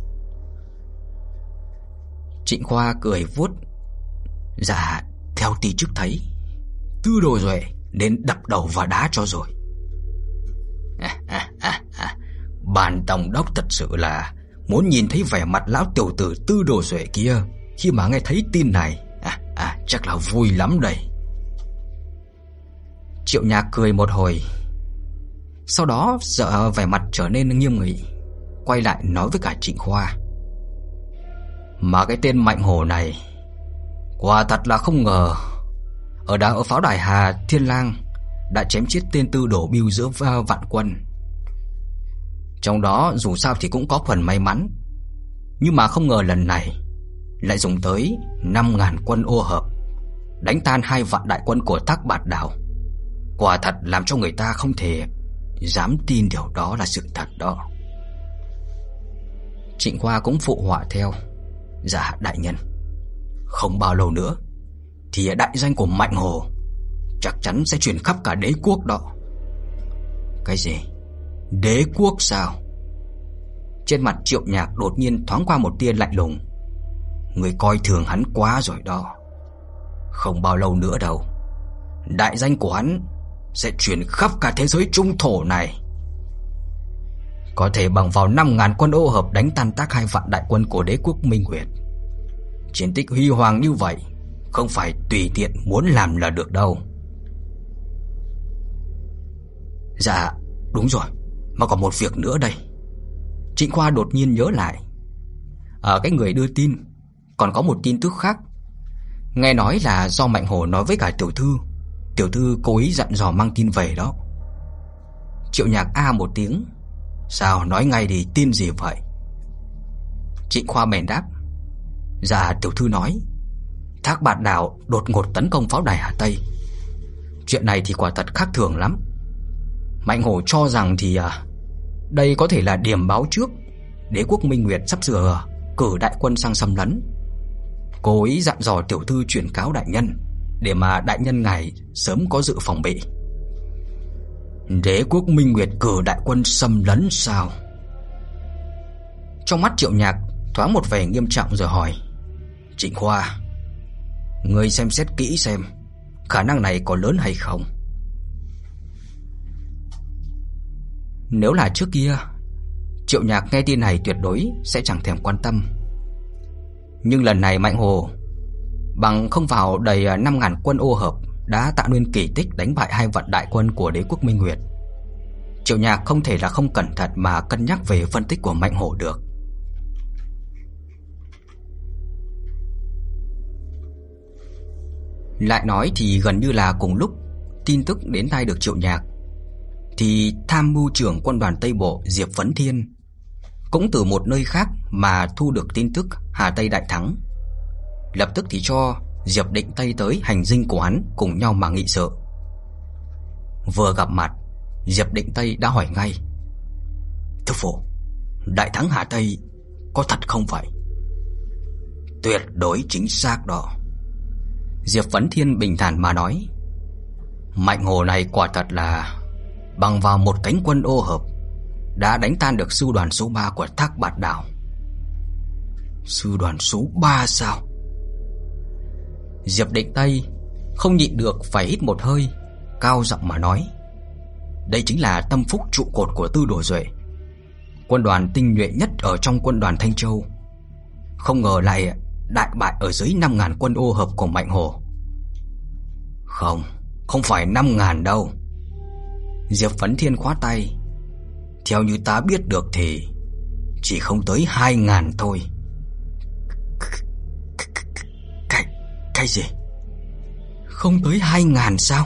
Trịnh Khoa cười vuốt: Dạ, theo tí trước thấy, Tư Đồ Duệ đến đập đầu vào đá cho rồi. À, à, à, à, bản tổng đốc thật sự là muốn nhìn thấy vẻ mặt lão tiểu tử Tư Đồ Duệ kia khi mà nghe thấy tin này. À, à, chắc là vui lắm đây. Triệu Nhạc cười một hồi, sau đó sợ vẻ mặt trở nên nghiêm nghị, quay lại nói với cả Trịnh Khoa: Mà cái tên Mạnh Hổ này, quả thật là không ngờ ở đá ở pháo đài Hà Thiên Lang đã chém chết tên Tư Đồ Bưu giữa vạn quân. Trong đó dù sao thì cũng có phần may mắn, nhưng mà không ngờ lần này lại dùng tới năm nghìn quân ô hợp đánh tan hai vạn đại quân của Thác Bạt Đảo. Quả thật làm cho người ta không thể dám tin điều đó là sự thật đó. Trịnh Khoa cũng phụ họa theo: Dạ đại nhân, không bao lâu nữa thì đại danh của Mạnh Hồ chắc chắn sẽ truyền khắp cả đế quốc đó. Cái gì? Đế quốc sao? Trên mặt Triệu Nhạc đột nhiên thoáng qua một tia lạnh lùng. Người coi thường hắn quá rồi đó. Không bao lâu nữa đâu, đại danh của hắn sẽ truyền khắp cả thế giới trung thổ này. Có thể bằng vào năm nghìn quân ô hợp đánh tan tác hai vạn đại quân của đế quốc Minh Nguyệt. Chiến tích huy hoàng như vậy không phải tùy tiện muốn làm là được đâu. Dạ, đúng rồi, mà còn một việc nữa đây. Trịnh Khoa đột nhiên nhớ lại, ở cái người đưa tin còn có một tin tức khác. Nghe nói là do Mạnh Hổ nói với cả tiểu thư, tiểu thư cố ý dặn dò mang tin về đó. Triệu Nhạc a một tiếng: Sao, nói ngay đi, tin gì vậy? Trịnh Khoa bèn đáp: Dạ, tiểu thư nói Thác Bạt Đảo đột ngột tấn công pháo đài Hà Tây. Chuyện này thì quả thật khác thường lắm. Mạnh Hổ cho rằng thì à, đây có thể là điểm báo trước đế quốc Minh Nguyệt sắp sửa cử đại quân sang xâm lấn. Cố ý dặn dò tiểu thư truyền cáo đại nhân, để mà đại nhân ngài sớm có dự phòng bị. Đế quốc Minh Nguyệt cử đại quân xâm lấn sao? Trong mắt Triệu Nhạc thoáng một vẻ nghiêm trọng rồi hỏi: Trịnh Khoa, ngươi xem xét kỹ xem khả năng này có lớn hay không? Nếu là trước kia, Triệu Nhạc nghe tin này tuyệt đối sẽ chẳng thèm quan tâm. Nhưng lần này Mạnh Hồ bằng không vào đầy năm nghìn quân ô hợp đã tạo nên kỳ tích đánh bại hai vạn đại quân của đế quốc Minh Nguyệt. Triệu Nhạc không thể là không cẩn thận mà cân nhắc về phân tích của Mạnh Hổ được. Lại nói thì gần như là cùng lúc tin tức đến tai được Triệu Nhạc, thì tham mưu trưởng quân đoàn Tây Bộ Diệp Vấn Thiên cũng từ một nơi khác mà thu được tin tức Hà Tây đại thắng. Lập tức thì cho Diệp Định Tây tới hành dinh của hắn cùng nhau mà nghị sự. Vừa gặp mặt, Diệp Định Tây đã hỏi ngay: Thưa phụ, đại thắng Hà Tây có thật không vậy? Tuyệt đối chính xác đó. Diệp Vấn Thiên bình thản mà nói: Mạnh Hồ này quả thật là bằng vào một cánh quân ô hợp đã đánh tan được sư đoàn số ba của Thác Bạt Đảo. Sư đoàn số ba sao? Diệp Định Tây không nhịn được phải hít một hơi, cao giọng mà nói: đây chính là tâm phúc trụ cột của Tư Đồ Duệ, quân đoàn tinh nhuệ nhất ở trong quân đoàn Thanh Châu. Không ngờ lại đại bại ở dưới năm ngàn quân ô hợp của Mạnh Hổ. Không, không phải năm ngàn đâu. Diệp Vấn Thiên khoát tay: theo như ta biết được thì chỉ không tới hai ngàn thôi. Cái, cái gì? Không tới hai ngàn sao?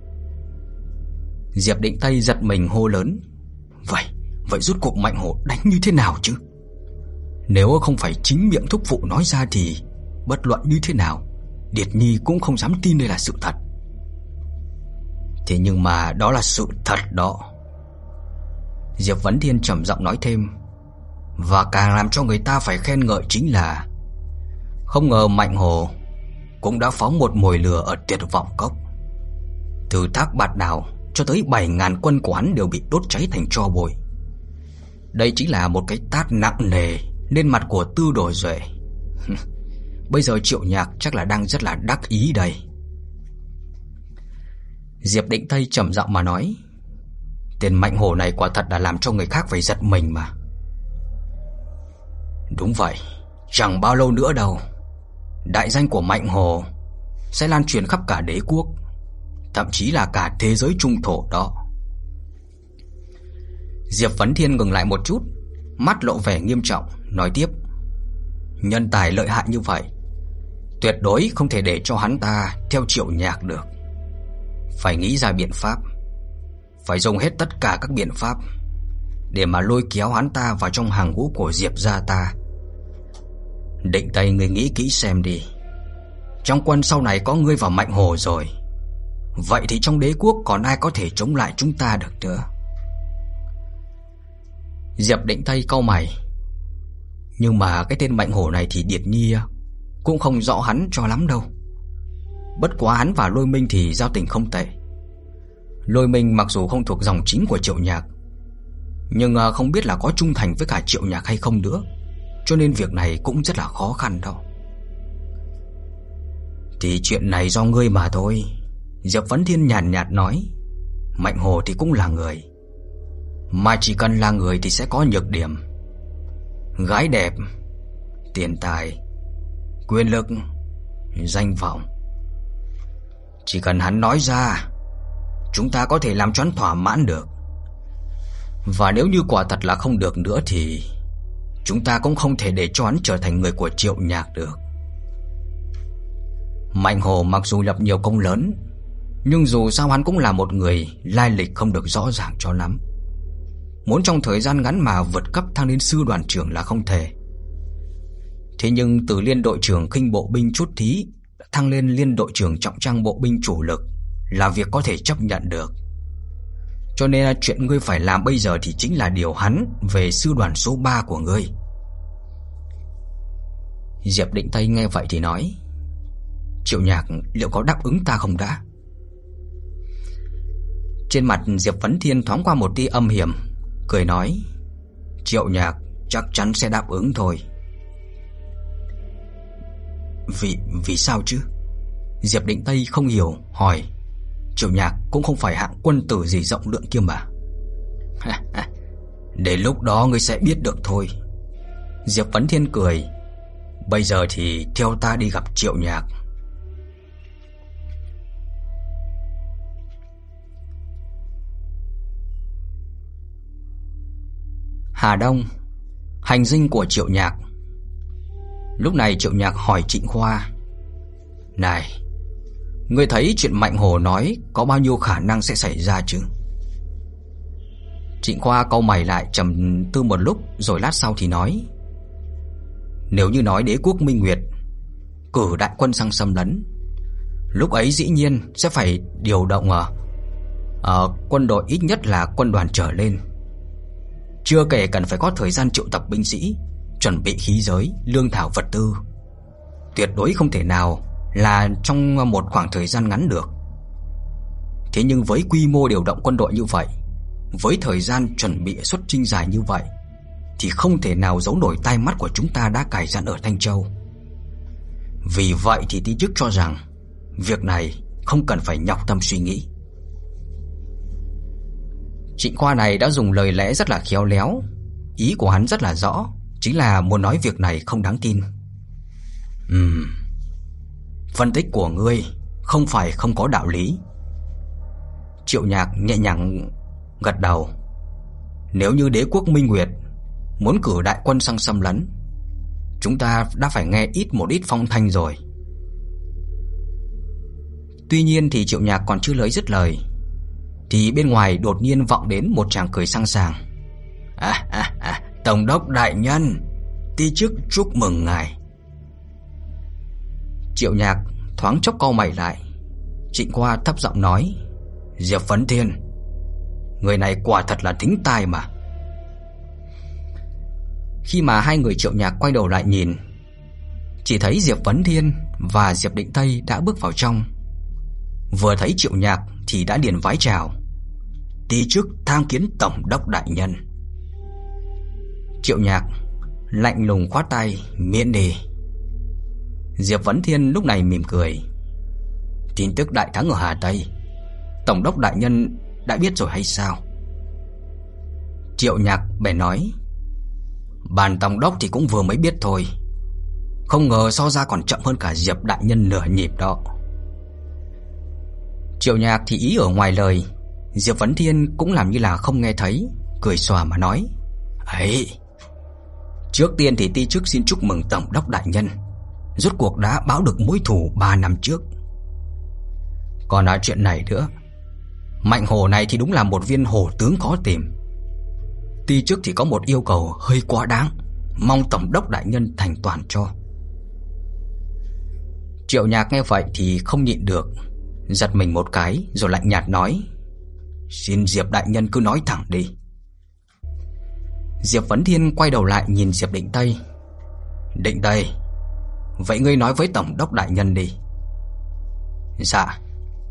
Diệp Định Tây giật mình hô lớn: Vậy, vậy rốt cuộc Mạnh Hổ đánh như thế nào chứ? Nếu không phải chính miệng thúc phụ nói ra thì bất luận như thế nào, Điệt Nhi cũng không dám tin đây là sự thật. Thế nhưng mà đó là sự thật đó. Diệp Vấn Thiên trầm giọng nói thêm: và càng làm cho người ta phải khen ngợi chính là không ngờ Mạnh Hổ cũng đã phóng một mồi lửa ở Tuyệt Vọng Cốc. Từ Thác Bạt Đào cho tới bảy ngàn quân của hắn đều bị đốt cháy thành tro bụi. Đây chính là một cái tát nặng nề lên mặt của Tư Đồ Duệ. Bây giờ Triệu Nhạc chắc là đang rất là đắc ý đây. Diệp Định Tây trầm giọng mà nói: tên Mạnh Hổ này quả thật là làm cho người khác phải giật mình mà. Đúng vậy, chẳng bao lâu nữa đâu, đại danh của Mạnh Hổ sẽ lan truyền khắp cả đế quốc, thậm chí là cả thế giới trung thổ đó. Diệp Vấn Thiên ngừng lại một chút, mắt lộ vẻ nghiêm trọng, nói tiếp: nhân tài lợi hại như vậy, tuyệt đối không thể để cho hắn ta theo Triệu Nhạc được. Phải nghĩ ra biện pháp, phải dùng hết tất cả các biện pháp để mà lôi kéo hắn ta vào trong hàng ngũ của Diệp gia ta. Định Tây, ngươi nghĩ kỹ xem đi. Trong quân sau này có ngươi và Mạnh Hổ rồi, vậy thì trong đế quốc còn ai có thể chống lại chúng ta được nữa? Diệp Định Tây cau mày: nhưng mà cái tên Mạnh Hổ này thì Điệt Nhi cũng không rõ hắn cho lắm đâu. Bất quá hắn và Lôi Minh thì giao tình không tệ. Lôi Minh mặc dù không thuộc dòng chính của Triệu Nhạc, nhưng không biết là có trung thành với cả Triệu Nhạc hay không nữa, cho nên việc này cũng rất là khó khăn đâu. Thì chuyện này do ngươi mà thôi. Diệp Vấn Thiên nhàn nhạt nói: Mạnh Hổ thì cũng là người, mà chỉ cần là người thì sẽ có nhược điểm. Gái đẹp, tiền tài, quyền lực, danh vọng. Chỉ cần hắn nói ra, chúng ta có thể làm cho hắn thỏa mãn được. Và nếu như quả thật là không được nữa thì chúng ta cũng không thể để cho hắn trở thành người của Triệu Nhạc được. Mạnh Hổ mặc dù lập nhiều công lớn, nhưng dù sao hắn cũng là một người lai lịch không được rõ ràng cho lắm. Muốn trong thời gian ngắn mà vượt cấp thăng đến sư đoàn trưởng là không thể. Thế nhưng từ liên đội trưởng khinh bộ binh chốt thí thăng lên liên đội trưởng trọng trang bộ binh chủ lực là việc có thể chấp nhận được. Cho nên chuyện ngươi phải làm bây giờ thì chính là điều hắn về sư đoàn số ba của ngươi. Diệp Định Tây nghe vậy thì nói: Triệu Nhạc liệu có đáp ứng ta không đã? Trên mặt Diệp Vấn Thiên thoáng qua một tia âm hiểm, cười nói: Triệu Nhạc chắc chắn sẽ đáp ứng thôi. Vì vì sao chứ? Diệp Định Tây không hiểu hỏi: Triệu Nhạc cũng không phải hạng quân tử gì rộng lượng kia mà. Đến lúc đó ngươi sẽ biết được thôi. Diệp Vấn Thiên cười: bây giờ thì theo ta đi gặp Triệu Nhạc. Hà Đông, hành dinh của Triệu Nhạc. Lúc này Triệu Nhạc hỏi Trịnh Khoa: này, ngươi thấy chuyện Mạnh Hổ nói có bao nhiêu khả năng sẽ xảy ra chứ? Trịnh Khoa cau mày lại trầm tư một lúc, rồi lát sau thì nói: nếu như nói đế quốc Minh Nguyệt cử đại quân sang xâm lấn, lúc ấy dĩ nhiên sẽ phải điều động ở, ở quân đội ít nhất là quân đoàn trở lên. Chưa kể cần phải có thời gian triệu tập binh sĩ, chuẩn bị khí giới, lương thảo vật tư. Tuyệt đối không thể nào là trong một khoảng thời gian ngắn được. Thế nhưng với quy mô điều động quân đội như vậy, với thời gian chuẩn bị xuất chinh dài như vậy, thì không thể nào giấu nổi tai mắt của chúng ta đã cài răn ở Thanh Châu. Vì vậy thì ti chức cho rằng Việc này không cần phải nhọc tâm suy nghĩ. Trịnh Khoa này đã dùng lời lẽ rất là khéo léo. Ý của hắn rất là rõ, chính là muốn nói việc này không đáng tin. Ừm, phân tích của ngươi không phải không có đạo lý. Triệu Nhạc nhẹ nhàng gật đầu. Nếu như đế quốc Minh Nguyệt muốn cử đại quân sang xâm lấn, chúng ta đã phải nghe ít một ít phong thanh rồi. Tuy nhiên thì Triệu Nhạc còn chưa lấy dứt lời thì bên ngoài đột nhiên vọng đến một tràng cười sang sảng. À, à, à, Tổng đốc đại nhân, ti chức chúc mừng ngài. Triệu Nhạc thoáng chốc cau mày lại. Trịnh Khoa thấp giọng nói: Diệp Vấn Thiên, người này quả thật là thính tai mà. Khi mà hai người Triệu Nhạc quay đầu lại nhìn, chỉ thấy Diệp Vấn Thiên và Diệp Định Tây đã bước vào trong. Vừa thấy Triệu Nhạc thì đã liền vái chào: Ti chức tham kiến tổng đốc đại nhân. Triệu Nhạc lạnh lùng khoát tay: Miễn đi. Diệp Vấn Thiên lúc này mỉm cười: Tin tức đại thắng ở Hà Tây, tổng đốc đại nhân đã biết rồi hay sao? Triệu Nhạc bèn nói: Bản tổng đốc thì cũng vừa mới biết thôi. Không ngờ so ra còn chậm hơn cả Diệp đại nhân nửa nhịp đó. Triệu Nhạc thì ý ở ngoài lời, Diệp Vấn Thiên cũng làm như là không nghe thấy, cười xòa mà nói: Ấy, trước tiên thì ti chức xin chúc mừng tổng đốc đại nhân, rốt cuộc đã báo được mối thù ba năm trước. Còn nói chuyện này nữa, Mạnh Hổ này thì đúng là một viên hổ tướng khó tìm. Ti chức thì có một yêu cầu hơi quá đáng, mong tổng đốc đại nhân thành toàn cho. Triệu Nhạc nghe vậy thì không nhịn được, giật mình một cái rồi lạnh nhạt nói: Xin Diệp đại nhân cứ nói thẳng đi. Diệp Vấn Thiên quay đầu lại nhìn Diệp Định Tây: Định Tây, vậy ngươi nói với tổng đốc đại nhân đi. Dạ.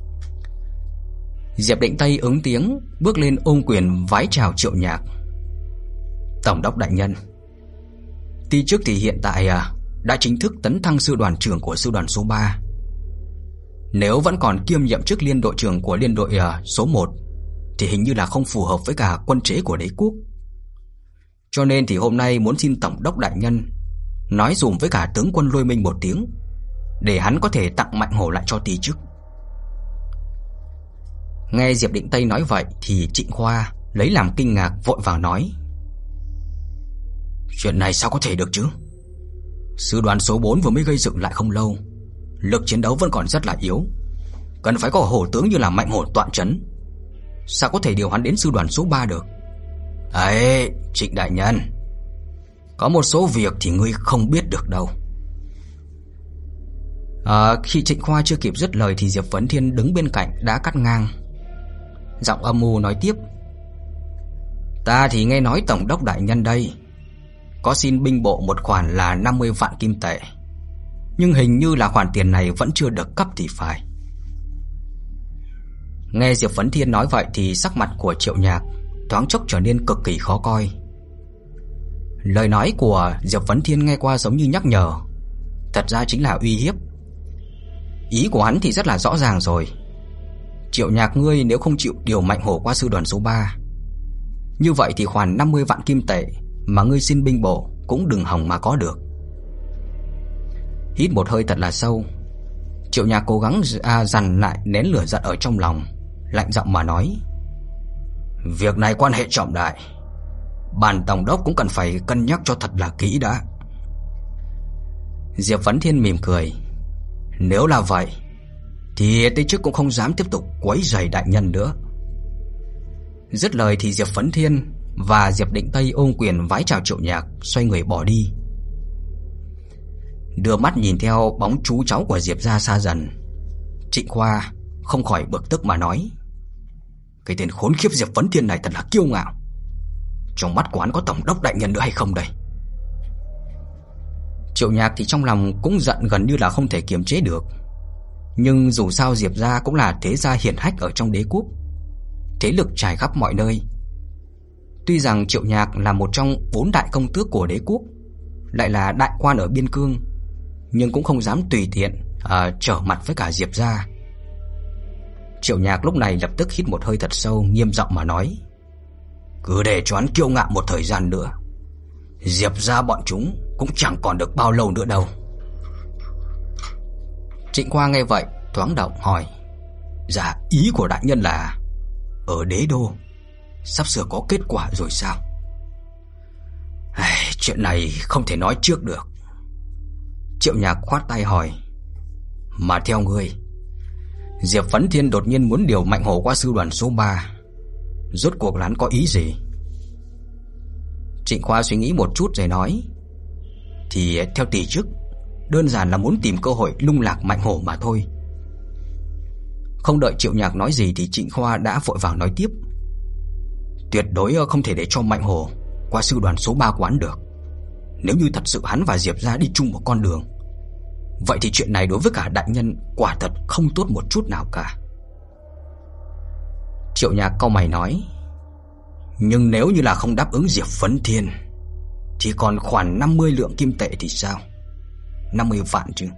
Diệp Định Tây ứng tiếng, bước lên ôm quyền vái chào Triệu Nhạc: Tổng đốc đại nhân, ti chức thì hiện tại à, đã chính thức tấn thăng sư đoàn trưởng của sư đoàn số ba. Nếu vẫn còn kiêm nhiệm chức liên đội trưởng của liên đội à, số một thì hình như là không phù hợp với cả quân chế của đế quốc. Cho nên thì hôm nay muốn xin tổng đốc đại nhân nói dùm với cả tướng quân Lôi Minh một tiếng, để hắn có thể tặng Mạnh Hổ lại cho ti chức. Nghe Diệp Định Tây nói vậy thì Trịnh Khoa lấy làm kinh ngạc, vội vàng nói: Chuyện này sao có thể được chứ? Sư đoàn số bốn vừa mới gây dựng lại không lâu, lực chiến đấu vẫn còn rất là yếu, cần phải có hổ tướng như là Mạnh Hổ tọa trấn, sao có thể điều hắn đến sư đoàn số ba được? Ấy, Trịnh đại nhân, có một số việc thì ngươi không biết được đâu. À, khi Trịnh Khoa chưa kịp dứt lời thì Diệp Vấn Thiên đứng bên cạnh đã cắt ngang, giọng âm u nói tiếp: Ta thì nghe nói tổng đốc đại nhân đây có xin binh bộ một khoản là năm mươi vạn kim tệ, nhưng hình như là khoản tiền này vẫn chưa được cấp thì phải. Nghe Diệp Vấn Thiên nói vậy thì sắc mặt của Triệu Nhạc thoáng chốc trở nên cực kỳ khó coi. Lời nói của Diệp Vấn Thiên nghe qua giống như nhắc nhở, thật ra chính là uy hiếp. Ý của hắn thì rất là rõ ràng rồi: Triệu Nhạc ngươi nếu không chịu điều Mạnh Hổ qua sư đoàn số ba, như vậy thì khoản năm mươi vạn kim tệ mà ngươi xin binh bộ cũng đừng hòng mà có được. Hít một hơi thật là sâu, Triệu Nhạc cố gắng à, dằn lại nén lửa giận ở trong lòng, lạnh giọng mà nói: Việc này quan hệ trọng đại, bản tổng đốc cũng cần phải cân nhắc cho thật là kỹ đã. Diệp Vấn Thiên mỉm cười: Nếu là vậy thì ti chức cũng không dám tiếp tục quấy rầy đại nhân nữa. Dứt lời thì Diệp Vấn Thiên và Diệp Định Tây ôm quyền vái chào Triệu Nhạc, xoay người bỏ đi. Đưa mắt nhìn theo bóng chú cháu của Diệp gia xa dần, Trịnh Khoa không khỏi bực tức mà nói: Cái tên khốn khiếp Diệp Vấn Thiên này thật là kiêu ngạo. Trong mắt của hắn có tổng đốc đại nhân nữa hay không đây? Triệu Nhạc thì trong lòng cũng giận gần như là không thể kiềm chế được. Nhưng dù sao Diệp gia cũng là thế gia hiển hách ở trong đế quốc, thế lực trải khắp mọi nơi. Tuy rằng Triệu Nhạc là một trong bốn đại công tước của đế quốc, lại là đại quan ở biên cương, nhưng cũng không dám tùy tiện à, trở mặt với cả Diệp gia. Triệu Nhạc lúc này lập tức hít một hơi thật sâu, nghiêm giọng mà nói: cứ để cho hắn kiêu ngạo một thời gian nữa, Diệp gia bọn chúng cũng chẳng còn được bao lâu nữa đâu. Trịnh Khoa nghe vậy thoáng động hỏi: dạ, ý của đại nhân là ở đế đô sắp sửa có kết quả rồi sao? Ai, chuyện này không thể nói trước được. Triệu Nhạc khoát tay hỏi: mà theo ngươi, Diệp Vấn Thiên đột nhiên muốn điều Mạnh Hổ qua sư đoàn số ba, rốt cuộc là hắn có ý gì? Trịnh Khoa suy nghĩ một chút rồi nói: thì theo tỷ chức, đơn giản là muốn tìm cơ hội lung lạc Mạnh Hổ mà thôi. Không đợi Triệu Nhạc nói gì thì Trịnh Khoa đã vội vàng nói tiếp: tuyệt đối không thể để cho Mạnh Hổ qua sư đoàn số ba quán được. Nếu như thật sự hắn và Diệp gia đi chung một con đường, vậy thì chuyện này đối với cả đại nhân quả thật không tốt một chút nào cả. Triệu Nhạc cau mày nói: nhưng nếu như là không đáp ứng Diệp Vấn Thiên thì còn khoản năm mươi lượng kim tệ thì sao? năm mươi vạn chứ.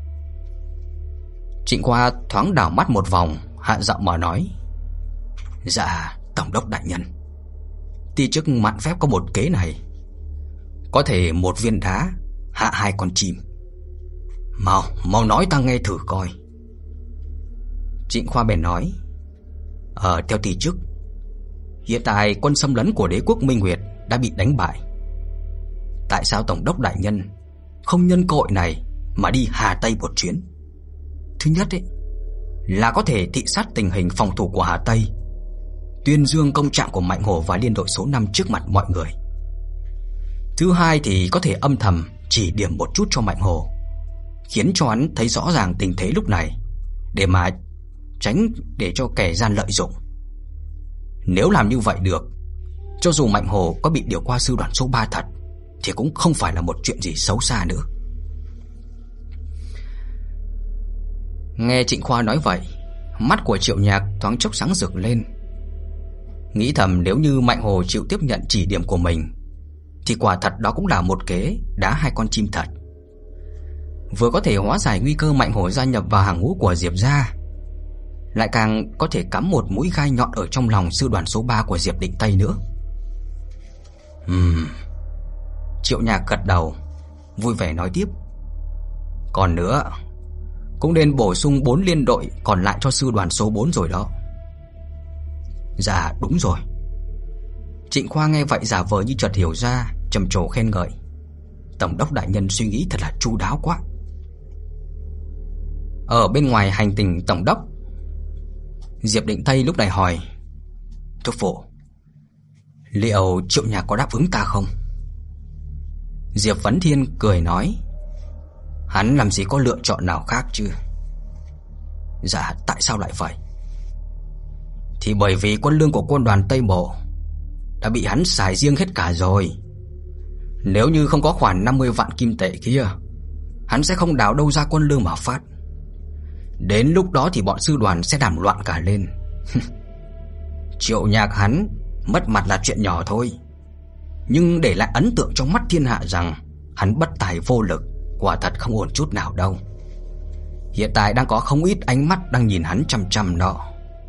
Trịnh Khoa thoáng đảo mắt một vòng, hạ giọng mà nói: dạ, tổng đốc đại nhân, ty chức mạn phép có một kế này, có thể một viên đá hạ hai con chim. Mau, mau nói ta nghe thử coi. Trịnh Khoa bèn nói: Ờ, theo ty chức, hiện tại quân xâm lấn của đế quốc Minh Nguyệt đã bị đánh bại. Tại sao tổng đốc đại nhân không nhân cơ hội này mà đi Hà Tây một chuyến? Thứ nhất ấy, là có thể thị sát tình hình phòng thủ của Hà Tây, tuyên dương công trạng của Mạnh Hổ và liên đội số năm trước mặt mọi người. Thứ hai thì có thể âm thầm chỉ điểm một chút cho Mạnh Hổ, khiến cho hắn thấy rõ ràng tình thế lúc này, để mà tránh để cho kẻ gian lợi dụng. Nếu làm như vậy được, cho dù Mạnh Hổ có bị điều qua sư đoàn số ba thật thì cũng không phải là một chuyện gì xấu xa nữa. Nghe Trịnh Khoa nói vậy, mắt của Triệu Nhạc thoáng chốc sáng rực lên. Nghĩ thầm nếu như Mạnh Hổ chịu tiếp nhận chỉ điểm của mình thì quả thật đó cũng là một kế đá hai con chim thật. Vừa có thể hóa giải nguy cơ Mạnh Hổ gia nhập vào hàng ngũ của Diệp gia, lại càng có thể cắm một mũi gai nhọn ở trong lòng sư đoàn số ba của Diệp Định Tây nữa. Ừm. Triệu Nhạc gật đầu, vui vẻ nói tiếp: còn nữa, cũng nên bổ sung bốn liên đội còn lại cho sư đoàn số bốn rồi đó. Dạ, đúng rồi. Trịnh Khoa nghe vậy giả vờ như chợt hiểu ra, trầm trồ khen ngợi: tổng đốc đại nhân suy nghĩ thật là chu đáo quá. Ở bên ngoài hành tinh tổng đốc, Diệp Định Tây lúc này hỏi: thúc phụ, liệu Triệu Nhạc có đáp ứng ta không? Diệp Vấn Thiên cười nói: hắn làm gì có lựa chọn nào khác chứ. Dạ, tại sao lại vậy? Thì bởi vì quân lương của quân đoàn Tây Bộ đã bị hắn xài riêng hết cả rồi. Nếu như không có khoản năm mươi vạn kim tệ kia, hắn sẽ không đào đâu ra quân lương mà phát. Đến lúc đó thì bọn sư đoàn sẽ làm loạn cả lên. Triệu Nhạc hắn mất mặt là chuyện nhỏ thôi, nhưng để lại ấn tượng trong mắt thiên hạ rằng hắn bất tài vô lực, quả thật không ổn chút nào đâu. Hiện tại đang có không ít ánh mắt đang nhìn hắn chăm chăm đó.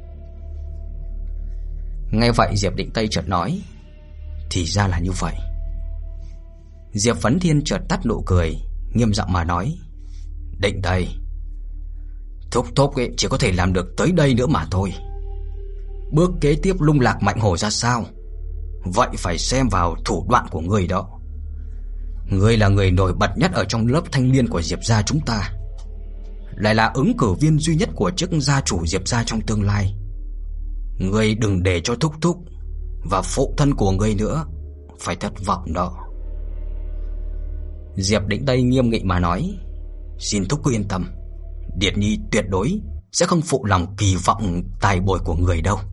Nghe vậy Diệp Định Tây chợt nói: thì ra là như vậy. Diệp Vấn Thiên chợt tắt nụ cười, nghiêm giọng mà nói: Định Tây, thúc thúc ấy chỉ có thể làm được tới đây nữa mà thôi. Bước kế tiếp lung lạc Mạnh Hổ ra sao, vậy phải xem vào thủ đoạn của ngươi đó. Ngươi là người nổi bật nhất ở trong lớp thanh niên của Diệp gia chúng ta, lại là ứng cử viên duy nhất của chức gia chủ Diệp gia trong tương lai. Ngươi đừng để cho thúc thúc và phụ thân của ngươi nữa phải thất vọng đó. Diệp Định Tây nghiêm nghị mà nói: xin thúc cứ yên tâm, Điệt Nhi tuyệt đối sẽ không phụ lòng kỳ vọng tài bồi của người đâu.